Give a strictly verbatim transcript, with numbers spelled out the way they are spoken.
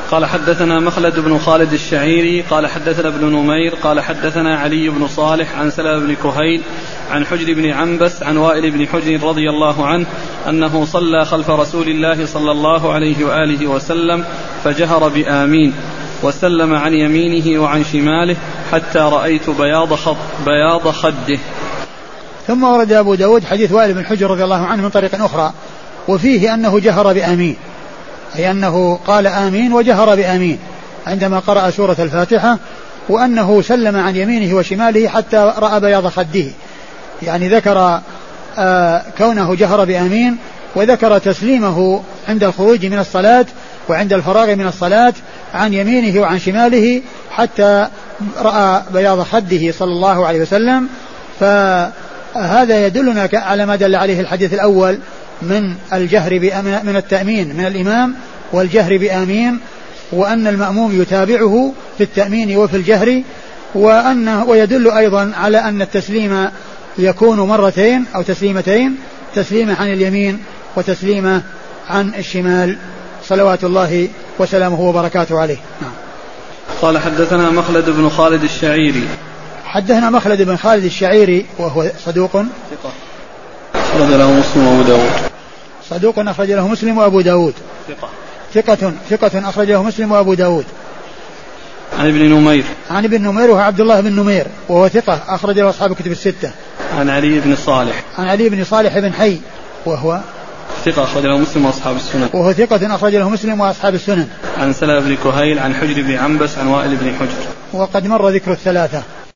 قال حدثنا مخلد بن خالد الشعيري قال حدثنا ابن نمير قال حدثنا علي بن صالح عن سلمة بن كهيل عن حجر بن عنبس عن وائل بن حجر رضي الله عنه أنه صلى خلف رسول الله صلى الله عليه وآله وسلم فجهر بآمين وسلم عن يمينه وعن شماله حتى رأيت بياض خط بياض خده. ثم ورد أبو داود حديث وائل بن حجر رضي الله عنه من طريق أخرى وفيه أنه جهر بآمين، أي أنه قال آمين وجهر بآمين عندما قرأ سورة الفاتحة، وأنه سلم عن يمينه وشماله حتى رأى بياض خده، يعني ذكر آه كونه جهر بآمين، وذكر تسليمه عند الخروج من الصلاة وعند الفراغ من الصلاة عن يمينه وعن شماله حتى رأى بياض خده صلى الله عليه وسلم. فهذا يدلنا على ما دل عليه الحديث الأول من الجهر من التأمين من الإمام والجهر بآمين، وأن المأموم يتابعه في التأمين وفي الجهر، وأنه ويدل أيضا على أن التسليم يكون مرتين أو تسليمتين، تسليمة عن اليمين وتسليمة عن الشمال صلوات الله وسلامه وبركاته عليه. نعم. قال حدثنا مخلد بن خالد الشعيري حدثنا مخلد بن خالد الشعيري وهو صدوق أخرج له مسلم وأبو داود صدوق أخرج له مسلم وأبو داود ثقة ثقة ثقة أخرج له مسلم وأبو داود. عن ابن نمير عن ابن نمير وهو عبد الله بن نمير وهو ثقة أخرج له أصحاب الكتب الستة. عن علي بن صالح عن علي بن صالح بن حي وهو ثقة أخرج له مسلم وأصحاب السنن وهو ثقة أخرج له مسلم وأصحاب السنن. عن سلمة بن كهيل عن حجر بن عنبس عن وائل بن حجر وقد مر ذكر الثلاثة.